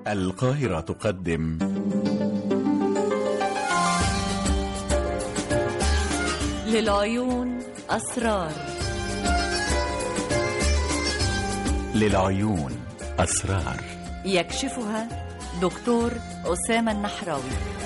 القاهرة تقدم للعيون أسرار. للعيون أسرار يكشفها دكتور أسامة النحراوي.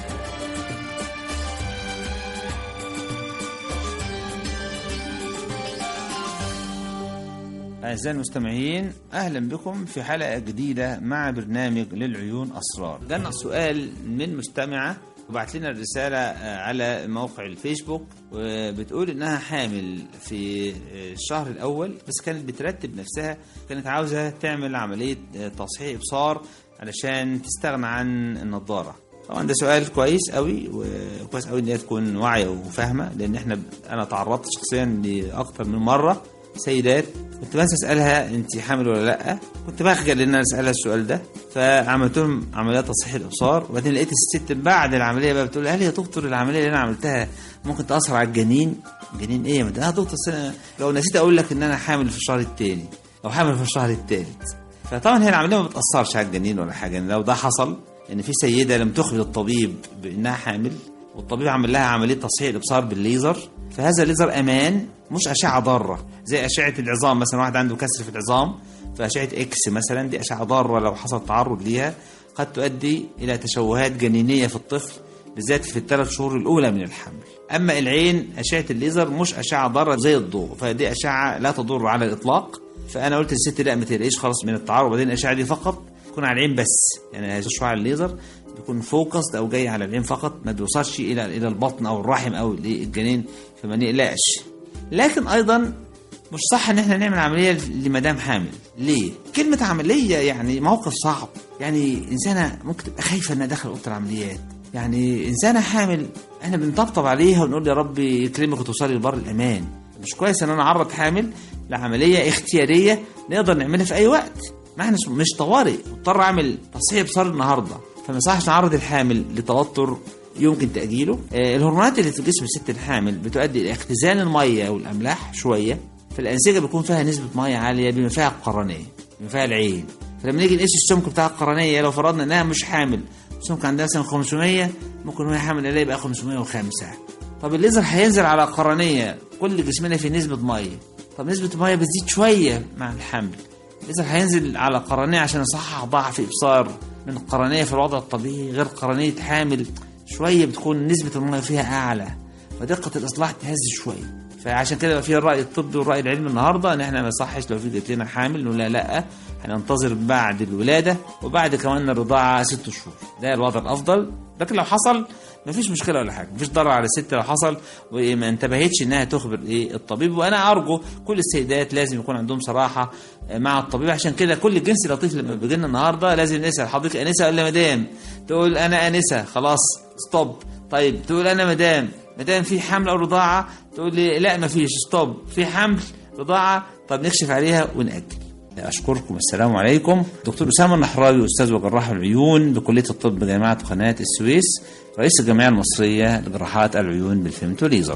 أعزائي المستمعين، أهلا بكم في حلقة جديدة مع برنامج للعيون أسرار. جانا سؤال من مستمعة وبعت لنا الرسالة على موقع الفيسبوك، وبتقول إنها حامل في الشهر الأول، بس كانت بترتب نفسها، كانت عاوزة تعمل عملية تصحيح إبصار علشان تستغنى عن النظارة. طبعا ده سؤال كويس قوي، وكويس قوي إن هي تكون واعية وفاهمة، لأن أنا تعرضت شخصيا لأكتر من مرة سيدات كنت بس اسالها انت حامل ولا لا، كنت بخجل ان انا اسالها السؤال ده، فعملت لهم عمليه تصحيح الابصار، وبعدين لقيت الست بعد العمليه بقى بتقول لي يا دكتور العمليه اللي انا عملتها ممكن تاثر على الجنين؟ جنين ايه يا دكتور؟ لو نسيت اقول لك ان انا حامل في الشهر الثاني او حامل في الشهر الثالث. فطبعا هي العمليه ما بتاثرش على الجنين ولا حاجه. لو ده حصل ان في سيده لم تخبر الطبيب بانها حامل والطبيب عمل لها عمليه تصحيح الابصار بالليزر، فهذا الليزر امان، مش اشعه ضاره زي اشعه العظام. مثلا واحد عنده كسر في العظام فاشعه اكس مثلا، دي اشعه ضاره لو حصل تعرض ليها قد تؤدي الى تشوهات جنينيه في الطفل، بالذات في الثلاث شهور الاولى من الحمل. اما العين اشعه الليزر مش اشعه ضاره زي الضوء، فدي اشعه لا تضر على الاطلاق. فانا قلت للست لا ما تقلقيش خالص من التعرض، وبعدين الاشعه دي فقط تكون على العين بس، يعني شعاع الليزر بيكون فوكس او جاي على العين فقط، ما بيوصلش الى البطن او الرحم او للجنين، فما نقلقش. لكن ايضا مش صح ان احنا نعمل عمليه لمدام حامل. ليه؟ كلمه عمليه يعني موقف صعب، يعني انسانه ممكن تبقى خايفه انها داخل اوضه العمليات، يعني انسانه حامل احنا بنطبطب عليها ونقول يا رب يكرمك وتوصلي لبر الامان. مش كويس ان انا اعرض حامل لعمليه اختياريه نقدر نعملها في اي وقت، ما احنا مش طوارئ اضطر اعمل تصحيح ابصار النهارده، فما يصحش نعرض الحامل لتوتر يمكن تاجيله. الهرمونات اللي في جسم الست الحامل بتؤدي الى اختزان الميه والاملاح شويه، فالانسجه بيكون فيها نسبه ميه عاليه بما فيها القرنيه بما فيها العين. فلما نيجي نقيس السمك بتاع القرنيه، لو فرضنا انها مش حامل السمك عندها مثلا 500، ممكن وهي حامل الاقي يبقى 505. طب الليزر هينزل على قرنيه كل جسمنا فيه نسبه ميه، طب نسبه الميه بتزيد شويه مع الحمل، الليزر هينزل على قرنيه عشان يصحح ضعف ابصار من القرنيه في الوضع الطبيعي غير قرنيه حامل، شويه بتكون نسبه الميه فيها اعلى، فدقه الاصلاح تهز شويه. فعشان كده في الراي الطبي والراي العلمي النهارده ان احنا ما يصحش لو في جت لنا حامل نقول لا هننتظر بعد الولاده وبعد كمان الرضاعه 6 شهور، ده الوضع الافضل. لكن لو حصل مفيش مشكله ولا حاجه، مفيش ضرر على الست لو حصل وما انتبهتش انها تخبر الطبيب. وانا ارجو كل السيدات لازم يكون عندهم صراحه مع الطبيب. عشان كده كل جنس لطيف لما بيجي لنا النهارده لازم نسال حضرتك انسه ولا مدام، تقول انا انسه خلاص ستوب. طيب تقول انا مدام في حمل او رضاعه، تقول لي لا مفيش ستوب، في حمل رضاعه، طب نكشف عليها ونأجل. أشكركم، السلام عليكم. دكتور أسامة النحراوي، أستاذ وجراح العيون بكلية الطب جامعة قناة السويس، رئيس الجمعية المصرية لجراحات العيون بالفيمتو ليزر.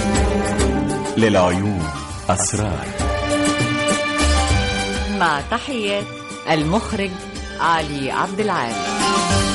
للعيون أسرار، مع تحيات المخرج علي عبد العال.